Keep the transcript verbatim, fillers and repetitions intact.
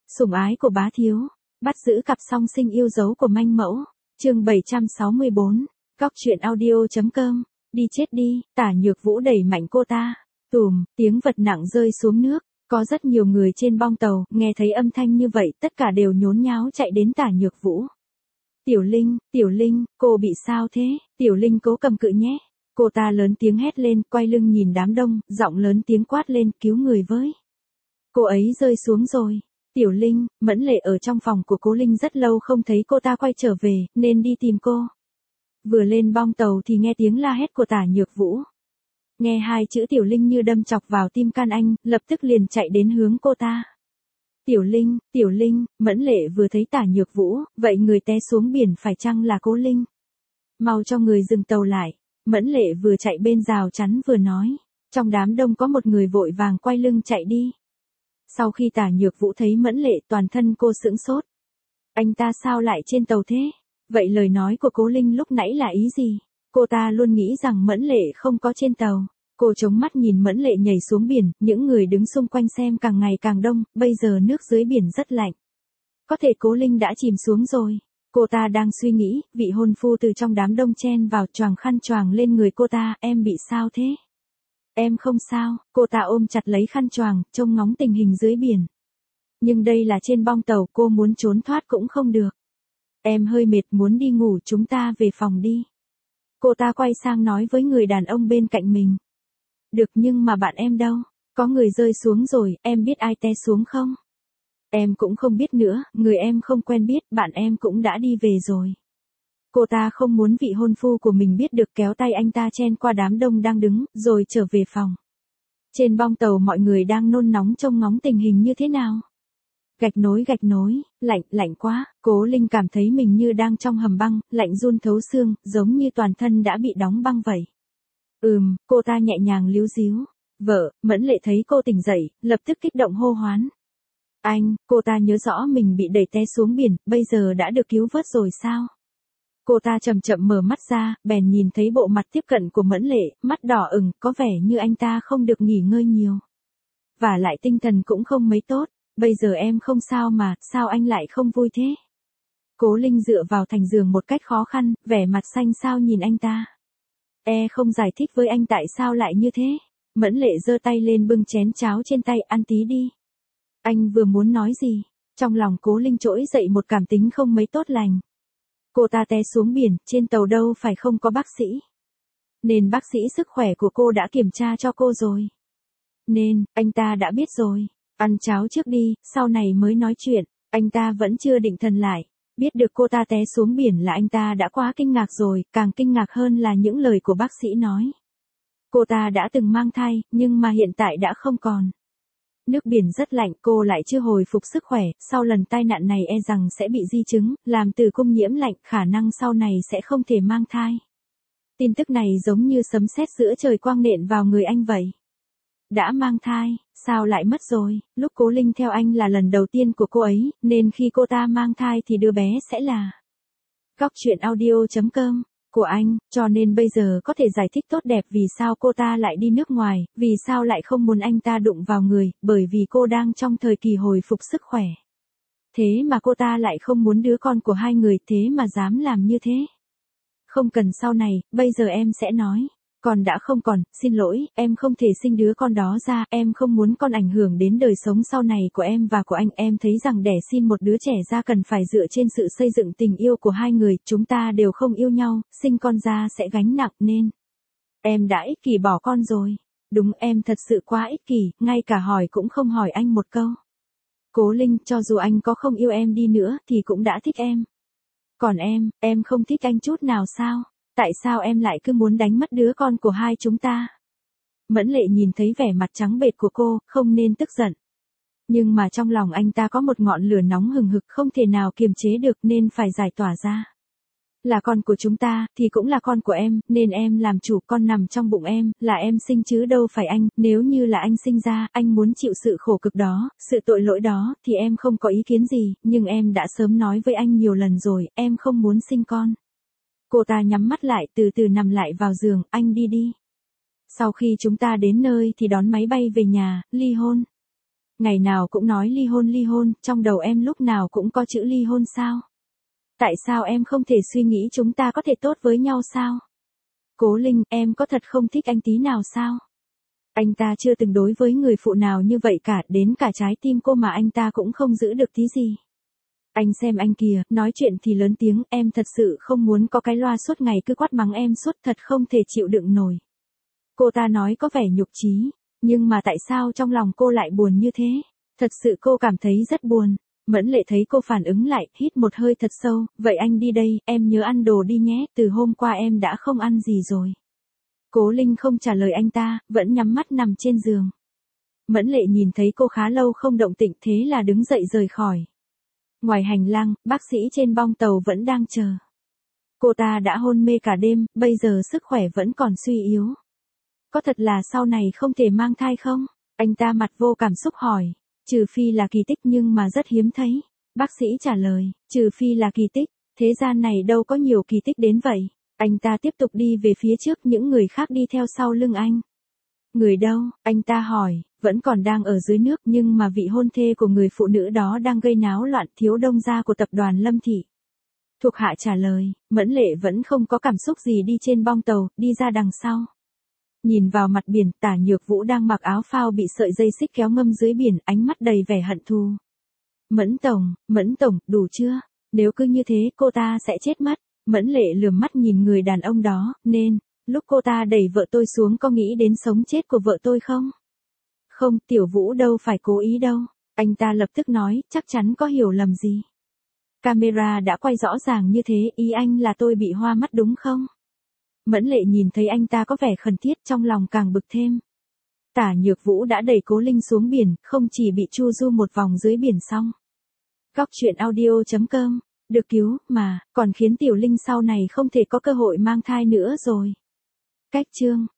Sủng ái của bá thiếu, bắt giữ cặp song sinh yêu dấu của manh mẫu, chương bảy trăm sáu mươi bốn, góc truyện audio.com, đi chết đi, Tả Nhược Vũ đẩy mạnh cô ta, tùm, tiếng vật nặng rơi xuống nước, có rất nhiều người trên bong tàu, nghe thấy âm thanh như vậy, tất cả đều nhốn nháo chạy đến Tả Nhược Vũ. Tiểu Linh, Tiểu Linh, cô bị sao thế, Tiểu Linh cố cầm cự nhé. Cô ta lớn tiếng hét lên, quay lưng nhìn đám đông, giọng lớn tiếng quát lên, cứu người với. Cô ấy rơi xuống rồi. Tiểu Linh, Mẫn Lệ ở trong phòng của Cố Linh rất lâu không thấy cô ta quay trở về, nên đi tìm cô. Vừa lên bong tàu thì nghe tiếng la hét của Tả Nhược Vũ. Nghe hai chữ Tiểu Linh như đâm chọc vào tim can anh, lập tức liền chạy đến hướng cô ta. Tiểu Linh, Tiểu Linh, Mẫn Lệ vừa thấy Tả Nhược Vũ, vậy người té xuống biển phải chăng là Cố Linh? Mau cho người dừng tàu lại. Mẫn Lệ vừa chạy bên rào chắn vừa nói. Trong đám đông có một người vội vàng quay lưng chạy đi. Sau khi Tả Nhược Vũ thấy Mẫn Lệ, toàn thân cô sững sốt. Anh ta sao lại trên tàu thế? Vậy lời nói của Cố Linh lúc nãy là ý gì? Cô ta luôn nghĩ rằng Mẫn Lệ không có trên tàu. Cô chống mắt nhìn Mẫn Lệ nhảy xuống biển, những người đứng xung quanh xem càng ngày càng đông, bây giờ nước dưới biển rất lạnh. Có thể Cố Linh đã chìm xuống rồi. Cô ta đang suy nghĩ, vị hôn phu từ trong đám đông chen vào, choàng khăn choàng lên người cô ta, em bị sao thế? Em không sao, cô ta ôm chặt lấy khăn choàng, trông ngóng tình hình dưới biển. Nhưng đây là trên bong tàu, cô muốn trốn thoát cũng không được. Em hơi mệt muốn đi ngủ, chúng ta về phòng đi. Cô ta quay sang nói với người đàn ông bên cạnh mình. Được, nhưng mà bạn em đâu? Có người rơi xuống rồi, em biết ai té xuống không? Em cũng không biết nữa, người em không quen biết, bạn em cũng đã đi về rồi. Cô ta không muốn vị hôn phu của mình biết được, kéo tay anh ta chen qua đám đông đang đứng, rồi trở về phòng. Trên bong tàu mọi người đang nôn nóng trông ngóng tình hình như thế nào. Gạch nối gạch nối, lạnh, lạnh quá, Cố Linh cảm thấy mình như đang trong hầm băng, lạnh run thấu xương, giống như toàn thân đã bị đóng băng vậy. Ừm, cô ta nhẹ nhàng líu díu. Vợ, Mẫn Lệ thấy cô tỉnh dậy, lập tức kích động hô hoán. Anh, cô ta nhớ rõ mình bị đẩy té xuống biển, bây giờ đã được cứu vớt rồi sao? Cô ta chậm chậm mở mắt ra, bèn nhìn thấy bộ mặt tiếp cận của Mẫn Lệ, mắt đỏ ửng, có vẻ như anh ta không được nghỉ ngơi nhiều. Và lại tinh thần cũng không mấy tốt, bây giờ em không sao mà, sao anh lại không vui thế? Cố Linh dựa vào thành giường một cách khó khăn, vẻ mặt xanh xao nhìn anh ta. E không giải thích với anh tại sao lại như thế. Mẫn Lệ giơ tay lên bưng chén cháo trên tay, ăn tí đi. Anh vừa muốn nói gì? Trong lòng Cố Linh trỗi dậy một cảm tính không mấy tốt lành. Cô ta té xuống biển, trên tàu đâu phải không có bác sĩ. Nên bác sĩ sức khỏe của cô đã kiểm tra cho cô rồi. Nên, anh ta đã biết rồi. Ăn cháo trước đi, sau này mới nói chuyện. Anh ta vẫn chưa định thần lại. Biết được cô ta té xuống biển là anh ta đã quá kinh ngạc rồi, càng kinh ngạc hơn là những lời của bác sĩ nói. Cô ta đã từng mang thai, nhưng mà hiện tại đã không còn. Nước biển rất lạnh, cô lại chưa hồi phục sức khỏe, sau lần tai nạn này e rằng sẽ bị di chứng, làm tử cung nhiễm lạnh, khả năng sau này sẽ không thể mang thai. Tin tức này giống như sấm sét giữa trời quang nện vào người anh vậy. Đã mang thai, sao lại mất rồi? Lúc Cố Linh theo anh là lần đầu tiên của cô ấy, nên khi cô ta mang thai thì đứa bé sẽ là góc truyện audio.com của anh, cho nên bây giờ có thể giải thích tốt đẹp vì sao cô ta lại đi nước ngoài, vì sao lại không muốn anh ta đụng vào người, bởi vì cô đang trong thời kỳ hồi phục sức khỏe. Thế mà cô ta lại không muốn đứa con của hai người, thế mà dám làm như thế. Không cần sau này, bây giờ em sẽ nói. Con đã không còn, xin lỗi, em không thể sinh đứa con đó ra, em không muốn con ảnh hưởng đến đời sống sau này của em và của anh. Em thấy rằng đẻ xin một đứa trẻ ra cần phải dựa trên sự xây dựng tình yêu của hai người, chúng ta đều không yêu nhau, sinh con ra sẽ gánh nặng nên. Em đã ích kỷ bỏ con rồi. Đúng, em thật sự quá ích kỷ, ngay cả hỏi cũng không hỏi anh một câu. Cố Linh, cho dù anh có không yêu em đi nữa thì cũng đã thích em. Còn em, em không thích anh chút nào sao? Tại sao em lại cứ muốn đánh mất đứa con của hai chúng ta? Mẫn Lệ nhìn thấy vẻ mặt trắng bệch của cô, không nên tức giận. Nhưng mà trong lòng anh ta có một ngọn lửa nóng hừng hực không thể nào kiềm chế được nên phải giải tỏa ra. Là con của chúng ta, thì cũng là con của em, nên em làm chủ, con nằm trong bụng em, là em sinh chứ đâu phải anh, nếu như là anh sinh ra, anh muốn chịu sự khổ cực đó, sự tội lỗi đó, thì em không có ý kiến gì, nhưng em đã sớm nói với anh nhiều lần rồi, em không muốn sinh con. Cô ta nhắm mắt lại, từ từ nằm lại vào giường, anh đi đi. Sau khi chúng ta đến nơi thì đón máy bay về nhà, ly hôn. Ngày nào cũng nói ly hôn ly hôn, trong đầu em lúc nào cũng có chữ ly hôn sao? Tại sao em không thể suy nghĩ chúng ta có thể tốt với nhau sao? Cố Linh, em có thật không thích anh tí nào sao? Anh ta chưa từng đối với người phụ nào như vậy cả, đến cả trái tim cô mà anh ta cũng không giữ được tí gì. Anh xem anh kìa, nói chuyện thì lớn tiếng, em thật sự không muốn có cái loa suốt ngày cứ quát mắng em suốt, thật không thể chịu đựng nổi. Cô ta nói có vẻ nhục chí, nhưng mà tại sao trong lòng cô lại buồn như thế? Thật sự cô cảm thấy rất buồn. Mẫn Lệ thấy cô phản ứng lại, hít một hơi thật sâu, vậy anh đi đây, em nhớ ăn đồ đi nhé, từ hôm qua em đã không ăn gì rồi. Cố Linh không trả lời anh ta, vẫn nhắm mắt nằm trên giường. Mẫn Lệ nhìn thấy cô khá lâu không động tĩnh, thế là đứng dậy rời khỏi. Ngoài hành lang, bác sĩ trên bong tàu vẫn đang chờ. Cô ta đã hôn mê cả đêm, bây giờ sức khỏe vẫn còn suy yếu. Có thật là sau này không thể mang thai không? Anh ta mặt vô cảm xúc hỏi. Trừ phi là kỳ tích nhưng mà rất hiếm thấy. Bác sĩ trả lời, trừ phi là kỳ tích, thế gian này đâu có nhiều kỳ tích đến vậy. Anh ta tiếp tục đi về phía trước, những người khác đi theo sau lưng anh. Người đâu? Anh ta hỏi, vẫn còn đang ở dưới nước nhưng mà vị hôn thê của người phụ nữ đó đang gây náo loạn, thiếu đông gia của tập đoàn Lâm Thị. Thuộc hạ trả lời, Mẫn Lệ vẫn không có cảm xúc gì đi trên bong tàu, đi ra đằng sau. Nhìn vào mặt biển, Tả Nhược Vũ đang mặc áo phao bị sợi dây xích kéo ngâm dưới biển, ánh mắt đầy vẻ hận thù. Mẫn Tổng, Mẫn Tổng, đủ chưa? Nếu cứ như thế cô ta sẽ chết mất. Mẫn Lệ lườm mắt nhìn người đàn ông đó, nên, lúc cô ta đẩy vợ tôi xuống có nghĩ đến sống chết của vợ tôi không? Không, Tiểu Vũ đâu phải cố ý đâu. Anh ta lập tức nói, chắc chắn có hiểu lầm gì. Camera đã quay rõ ràng như thế, ý anh là tôi bị hoa mắt đúng không? Mẫn Lệ nhìn thấy anh ta có vẻ khẩn thiết, trong lòng càng bực thêm. Tả Nhược Vũ đã đẩy Cố Linh xuống biển, không chỉ bị chu du một vòng dưới biển xong. Góc truyện audio chấm com, được cứu, mà, còn khiến Tiểu Linh sau này không thể có cơ hội mang thai nữa rồi. Cách chương